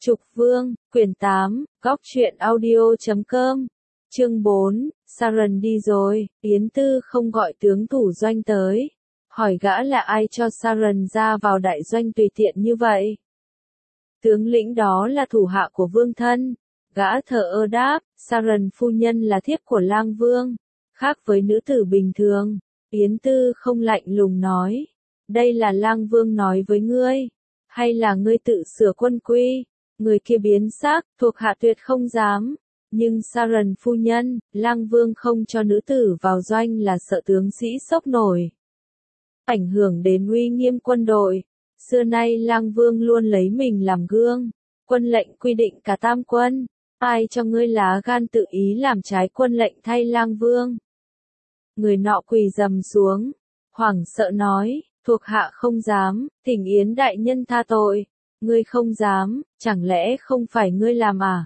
Trục Vương, quyển 8, góc truyện audio.com, chương 4, Saran đi rồi, Yến Tư không gọi tướng thủ doanh tới. Hỏi gã là ai cho Saran ra vào đại doanh tùy tiện như vậy? Tướng lĩnh đó là thủ hạ của vương thân. Gã thờ ơ đáp, Saran phu nhân là thiếp của lang vương, khác với nữ tử bình thường. Yến Tư không lạnh lùng nói, đây là lang vương nói với ngươi, hay là ngươi tự sửa quân quy? Người kia biến sắc, thuộc hạ tuyệt không dám. Nhưng Saran phu nhân, lang vương không cho nữ tử vào doanh là sợ tướng sĩ sốc nổi, ảnh hưởng đến uy nghiêm quân đội. Xưa nay lang vương luôn lấy mình làm gương. Quân lệnh quy định cả tam quân. Ai cho ngươi lá gan tự ý làm trái quân lệnh thay lang vương? Người nọ quỳ rầm xuống, hoảng sợ nói, thuộc hạ không dám, thỉnh Yến đại nhân tha tội. Ngươi không dám, chẳng lẽ không phải ngươi làm à?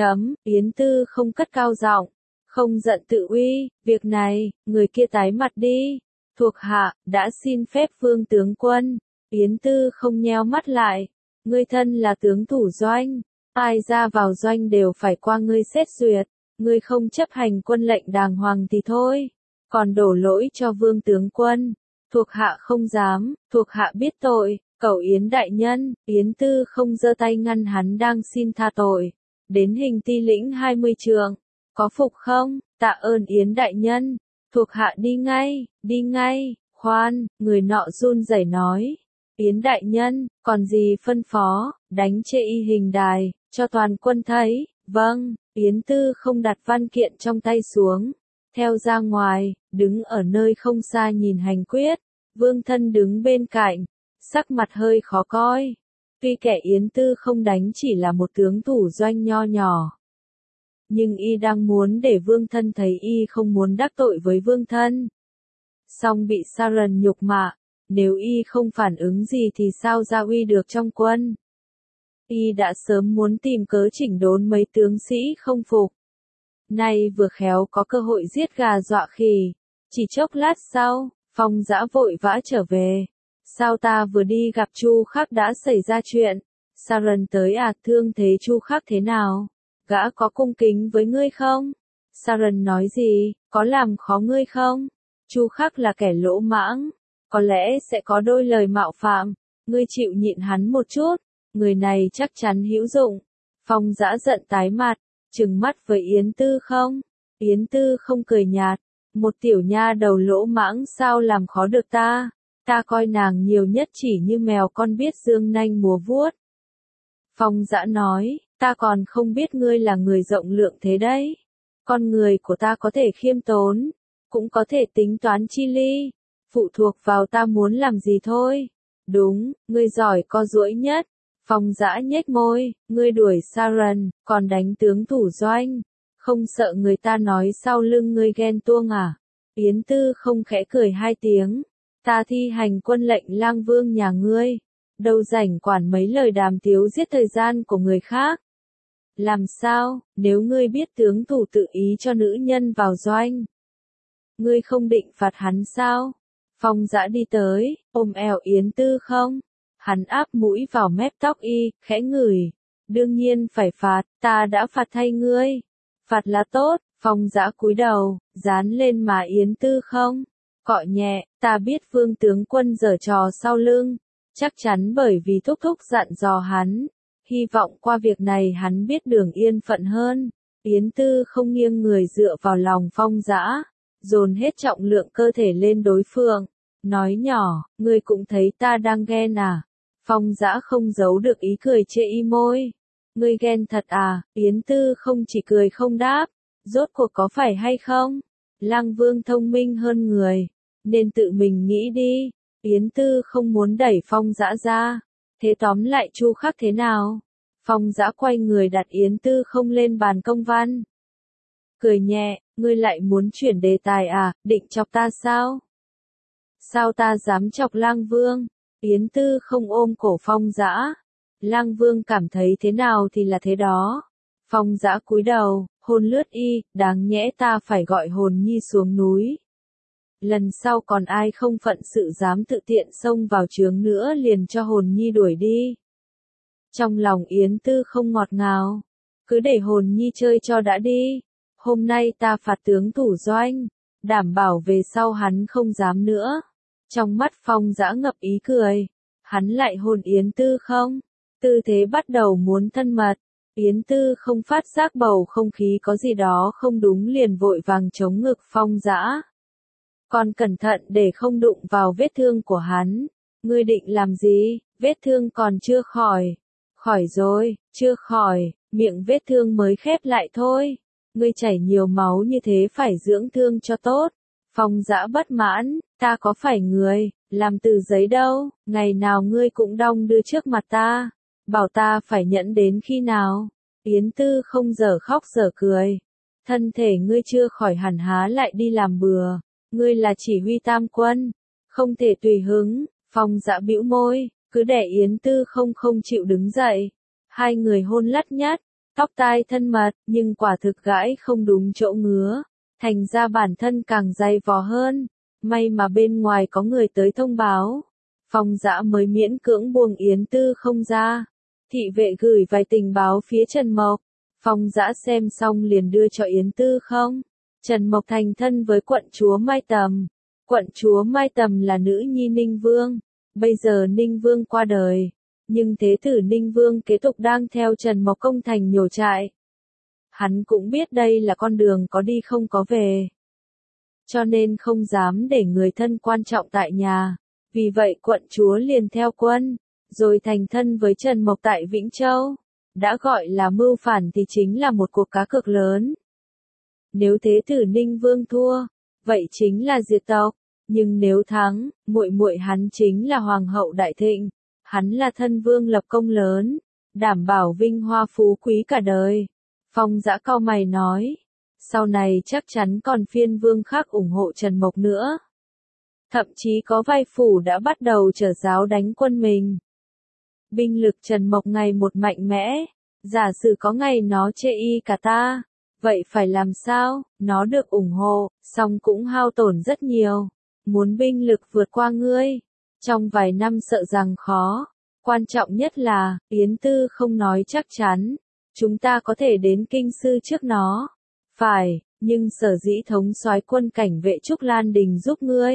Yến Tư không cất cao giọng, không giận tự uy, việc này, người kia tái mặt đi. Thuộc hạ, đã xin phép vương tướng quân. Yến Tư không nheo mắt lại, ngươi thân là tướng thủ doanh, ai ra vào doanh đều phải qua ngươi xét duyệt, ngươi không chấp hành quân lệnh đàng hoàng thì thôi, còn đổ lỗi cho vương tướng quân. Thuộc hạ không dám, thuộc hạ biết tội, cầu Yến đại nhân. Yến Tư không giơ tay ngăn hắn đang xin tha tội. Đến hình ti lĩnh 20 trượng, có phục không? Tạ ơn Yến đại nhân, thuộc hạ đi ngay, đi ngay. Khoan, người nọ run rẩy nói, Yến đại nhân, còn gì phân phó? Đánh chê y hình đài, cho toàn quân thấy. Vâng. Yến Tư không đặt văn kiện trong tay xuống, theo ra ngoài, đứng ở nơi không xa nhìn hành quyết. Vương thân đứng bên cạnh, sắc mặt hơi khó coi. Tuy kẻ Yến Tư không đánh chỉ là một tướng thủ doanh nho nhỏ, nhưng y đang muốn để vương thân thấy y không muốn đắc tội với vương thân. Song bị Saran nhục mạ, nếu y không phản ứng gì thì sao ra uy được trong quân. Y đã sớm muốn tìm cớ chỉnh đốn mấy tướng sĩ không phục. Nay vừa khéo có cơ hội giết gà dọa khỉ. Chỉ chốc lát sau, Phong Dã vội vã trở về. Sao ta vừa đi gặp Chu Khắc đã xảy ra chuyện? Saran tới à, thương thế Chu Khắc thế nào? Gã có cung kính với ngươi không? Saran nói gì, có làm khó ngươi không? Chu Khắc là kẻ lỗ mãng, có lẽ sẽ có đôi lời mạo phạm, ngươi chịu nhịn hắn một chút, người này chắc chắn hữu dụng. Phong Dã giận tái mặt, trừng mắt với Yến Tư không? Yến Tư không cười nhạt, một tiểu nha đầu lỗ mãng sao làm khó được ta? Ta coi nàng nhiều nhất chỉ như mèo con biết dương nanh múa vuốt. Phong Dã nói, ta còn không biết ngươi là người rộng lượng thế đấy. Con người của ta có thể khiêm tốn, cũng có thể tính toán chi ly, phụ thuộc vào ta muốn làm gì thôi. Đúng, ngươi giỏi co duỗi nhất. Phong Dã nhếch môi, ngươi đuổi Saran, còn đánh tướng thủ doanh, không sợ người ta nói sau lưng ngươi ghen tuông à? Yến Tư không khẽ cười hai tiếng, ta thi hành quân lệnh lang vương nhà ngươi, đâu rảnh quản mấy lời đàm tiếu giết thời gian của người khác. Làm sao, nếu ngươi biết tướng thủ tự ý cho nữ nhân vào doanh, ngươi không định phạt hắn sao? Phong Dã đi tới, ôm eo Yến Tư không? Hắn áp mũi vào mép tóc y, khẽ ngửi. Đương nhiên phải phạt, ta đã phạt thay ngươi. Phạt là tốt. Phong Dã cúi đầu, dán lên má Yến Tư không? Cọ nhẹ, ta biết vương tướng quân giở trò sau lưng. Chắc chắn bởi vì thúc thúc dặn dò hắn. Hy vọng qua việc này hắn biết đường yên phận hơn. Yến Tư không nghiêng người dựa vào lòng Phong Dã, dồn hết trọng lượng cơ thể lên đối phương. Nói nhỏ, ngươi cũng thấy ta đang ghen à? Phong Dã không giấu được ý cười chê y môi. Ngươi ghen thật à? Yến Tư không chỉ cười không đáp. Rốt cuộc có phải hay không? Lang vương thông minh hơn người, nên tự mình nghĩ đi. Yến Tư không muốn đẩy Phong Dã ra. Thế tóm lại Chu Khắc thế nào? Phong Dã quay người đặt Yến Tư không lên bàn công văn. Cười nhẹ, ngươi lại muốn chuyển đề tài à, định chọc ta sao? Sao ta dám chọc lang vương? Yến Tư không ôm cổ Phong Dã. Lang vương cảm thấy thế nào thì là thế đó. Phong Dã cúi đầu, hôn lướt y, đáng nhẽ ta phải gọi hồn nhi xuống núi. Lần sau còn ai không phận sự dám tự tiện xông vào chướng nữa liền cho hồn nhi đuổi đi. Trong lòng Yến Tư không ngọt ngào. Cứ để hồn nhi chơi cho đã đi. Hôm nay ta phạt tướng thủ doanh. Đảm bảo về sau hắn không dám nữa. Trong mắt Phong Dã ngập ý cười. Hắn lại hôn Yến Tư không? Tư thế bắt đầu muốn thân mật. Yến Tư không phát giác bầu không khí có gì đó không đúng liền vội vàng chống ngực Phong Dã. Còn cẩn thận để không đụng vào vết thương của hắn. Ngươi định làm gì? Vết thương còn chưa khỏi. Khỏi rồi, chưa khỏi, miệng vết thương mới khép lại thôi. Ngươi chảy nhiều máu như thế phải dưỡng thương cho tốt. Phong Dã bất mãn, ta có phải người, làm từ giấy đâu, ngày nào ngươi cũng đong đưa trước mặt ta. Bảo ta phải nhẫn đến khi nào? Yến Tư không dở khóc dở cười. Thân thể ngươi chưa khỏi hẳn há lại đi làm bừa. Ngươi là chỉ huy tam quân. Không thể tùy hứng. Phong Dã bĩu môi, cứ để Yến Tư không chịu đứng dậy. Hai người hôn lắt nhắt, tóc tai thân mật, nhưng quả thực gãi không đúng chỗ ngứa. Thành ra bản thân càng dày vò hơn. May mà bên ngoài có người tới thông báo. Phong Dã mới miễn cưỡng buông Yến Tư không ra. Thị vệ gửi vài tình báo phía Trần Mộc. Phong Dã xem xong liền đưa cho Yến Tư không. Trần Mộc thành thân với quận chúa Mai Tầm. Quận chúa Mai Tầm là nữ nhi Ninh Vương. Bây giờ Ninh Vương qua đời. Nhưng thế tử Ninh Vương kế tục đang theo Trần Mộc công thành nhổ trại. Hắn cũng biết đây là con đường có đi không có về. Cho nên không dám để người thân quan trọng tại nhà. Vì vậy quận chúa liền theo quân. Rồi thành thân với Trần Mộc tại Vĩnh Châu. Đã gọi là mưu phản thì chính là một cuộc cá cược lớn. Nếu thế tử Ninh Vương thua, vậy chính là diệt tộc. Nhưng nếu thắng, muội muội hắn chính là hoàng hậu đại thịnh. Hắn là thân vương lập công lớn, đảm bảo vinh hoa phú quý cả đời. Phong Dã cau mày nói, sau này chắc chắn còn phiên vương khác ủng hộ Trần Mộc nữa. Thậm chí có vai phủ đã bắt đầu trở giáo đánh quân mình. Binh lực Trần Mộc ngày một mạnh mẽ, giả sử có ngày nó chê y cả ta, vậy phải làm sao? Nó được ủng hộ, song cũng hao tổn rất nhiều. Muốn binh lực vượt qua ngươi, trong vài năm sợ rằng khó. Quan trọng nhất là, Yến Tư không nói chắc chắn, chúng ta có thể đến kinh sư trước nó. Phải, nhưng sở dĩ thống soái quân cảnh vệ Trúc Lan Đình giúp ngươi.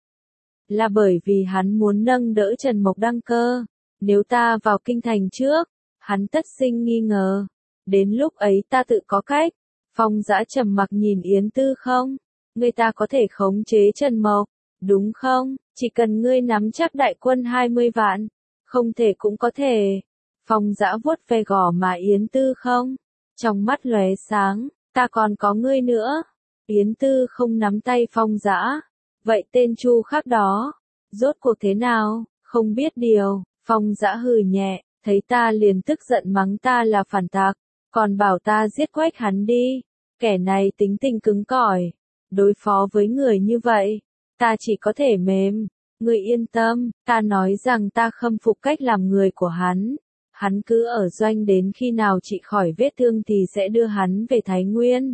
Là bởi vì hắn muốn nâng đỡ Trần Mộc đăng cơ. Nếu ta vào kinh thành trước, hắn tất sinh nghi ngờ. Đến lúc ấy ta tự có cách. Phong Dã trầm mặc nhìn Yến Tư không. Người ta có thể khống chế Trần Mộc, đúng không? Chỉ cần ngươi nắm chắc đại quân 20 vạn. Không thể cũng có thể. Phong Dã vuốt ve gò má Yến Tư không. Trong mắt lóe sáng, ta còn có ngươi nữa. Yến Tư không nắm tay Phong Dã. Vậy tên Chu khác đó, rốt cuộc thế nào? Không biết điều. Phong Dã hừ nhẹ, thấy ta liền tức giận mắng ta là phản tặc, còn bảo ta giết Quách hắn đi. Kẻ này tính tình cứng cỏi, đối phó với người như vậy, ta chỉ có thể mềm. Ngươi yên tâm, ta nói rằng ta khâm phục cách làm người của hắn. Hắn cứ ở doanh đến khi nào trị khỏi vết thương thì sẽ đưa hắn về Thái Nguyên.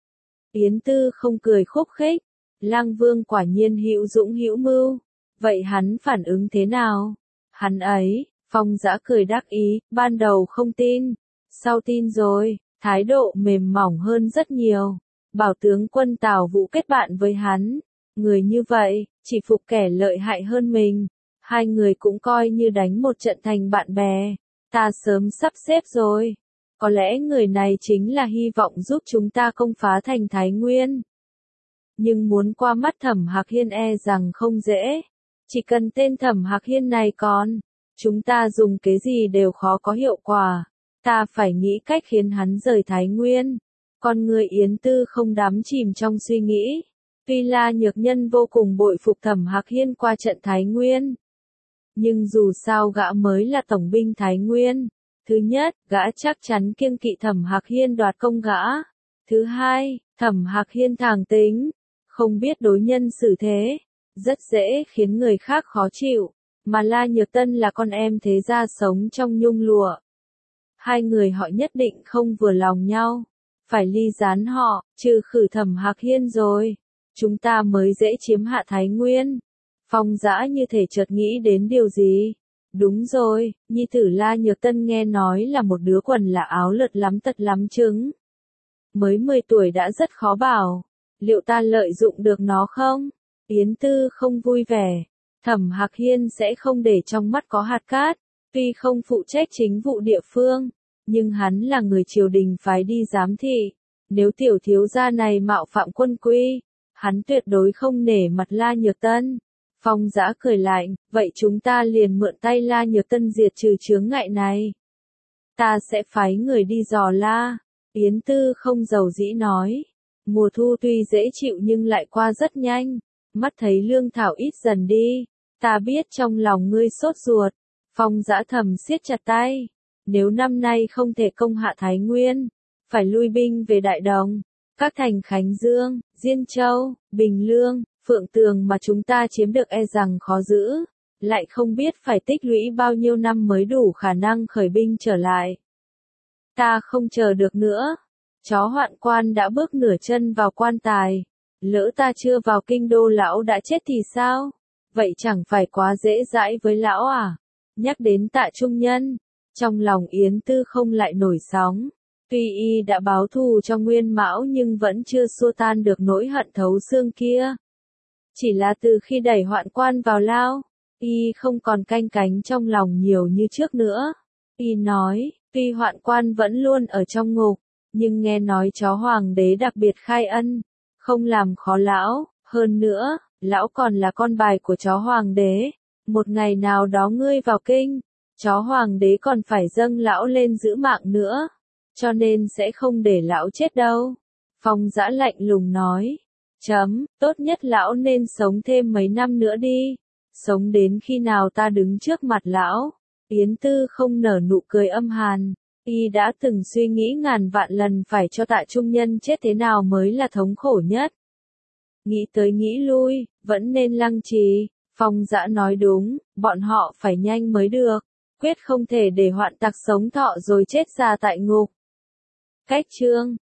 Yến Tư không cười khúc khích, Lang Vương quả nhiên hữu dũng hữu mưu. Vậy hắn phản ứng thế nào? Hắn ấy, Phong Dã cười đắc ý, ban đầu không tin, sau tin rồi, thái độ mềm mỏng hơn rất nhiều. Bảo tướng quân Tào Vũ kết bạn với hắn. Người như vậy, chỉ phục kẻ lợi hại hơn mình. Hai người cũng coi như đánh một trận thành bạn bè. Ta sớm sắp xếp rồi. Có lẽ người này chính là hy vọng giúp chúng ta công phá thành Thái Nguyên. Nhưng muốn qua mắt Thẩm Hạc Hiên e rằng không dễ. Chỉ cần tên Thẩm Hạc Hiên này còn, chúng ta dùng cái gì đều khó có hiệu quả. Ta phải nghĩ cách khiến hắn rời Thái Nguyên. Con người Yến Tư không đắm chìm trong suy nghĩ. Tuy La Nhược Nhân vô cùng bội phục Thẩm Hạc Hiên qua trận Thái Nguyên. Nhưng dù sao gã mới là tổng binh Thái Nguyên. Thứ nhất, gã chắc chắn kiêng kỵ Thẩm Hạc Hiên đoạt công gã. Thứ hai, Thẩm Hạc Hiên thẳng tính, không biết đối nhân xử thế, rất dễ khiến người khác khó chịu. Mà La Nhược Tân là con em thế gia sống trong nhung lụa. Hai người họ nhất định không vừa lòng nhau. Phải ly gián họ, trừ khử Thẩm Hạc Hiên rồi. Chúng ta mới dễ chiếm hạ Thái Nguyên. Phong Dã như thể chợt nghĩ đến điều gì. Đúng rồi, nhi tử La Nhược Tân nghe nói là một đứa quần là áo lượt lắm tật lắm chứng. Mới 10 tuổi đã rất khó bảo, liệu ta lợi dụng được nó không? Yến Tư không vui vẻ, Thẩm Hạc Hiên sẽ không để trong mắt có hạt cát, tuy không phụ trách chính vụ địa phương, nhưng hắn là người triều đình phái đi giám thị, nếu tiểu thiếu gia này mạo phạm quân quy, hắn tuyệt đối không nể mặt La Nhược Tân. Phong Dã cười lạnh, vậy chúng ta liền mượn tay La Nhược Tân diệt trừ chướng ngại này. Ta sẽ phái người đi dò la. Yến Tư không giàu dĩ nói. Mùa thu tuy dễ chịu nhưng lại qua rất nhanh. Mắt thấy lương thảo ít dần đi. Ta biết trong lòng ngươi sốt ruột. Phong Dã thầm siết chặt tay. Nếu năm nay không thể công hạ Thái Nguyên, phải lui binh về Đại Đồng, các thành Khánh Dương, Diên Châu, Bình Lương, Phượng Tường mà chúng ta chiếm được e rằng khó giữ, lại không biết phải tích lũy bao nhiêu năm mới đủ khả năng khởi binh trở lại. Ta không chờ được nữa. Chó Hoạn Quan đã bước nửa chân vào quan tài. Lỡ ta chưa vào kinh đô lão đã chết thì sao? Vậy chẳng phải quá dễ dãi với lão à? Nhắc đến Tạ Trung Nhân, trong lòng Yến Tư không lại nổi sóng. Tuy y đã báo thù cho Nguyên Mão nhưng vẫn chưa xua tan được nỗi hận thấu xương kia. Chỉ là từ khi đẩy Hoạn Quan vào lao, y không còn canh cánh trong lòng nhiều như trước nữa. Y nói, tuy Hoạn Quan vẫn luôn ở trong ngục, nhưng nghe nói chó hoàng đế đặc biệt khai ân, không làm khó lão, hơn nữa, lão còn là con bài của chó hoàng đế. Một ngày nào đó ngươi vào kinh, chó hoàng đế còn phải dâng lão lên giữ mạng nữa, cho nên sẽ không để lão chết đâu. Phong Dã lạnh lùng nói. Tốt nhất lão nên sống thêm mấy năm nữa đi. Sống đến khi nào ta đứng trước mặt lão. Yến Tư không nở nụ cười âm hàn. Y đã từng suy nghĩ ngàn vạn lần phải cho Tạ Trung Nhân chết thế nào mới là thống khổ nhất. Nghĩ tới nghĩ lui, vẫn nên lăng trì. Phong Dã nói đúng, bọn họ phải nhanh mới được. Quyết không thể để hoạn tặc sống thọ rồi chết già tại ngục. Cách chương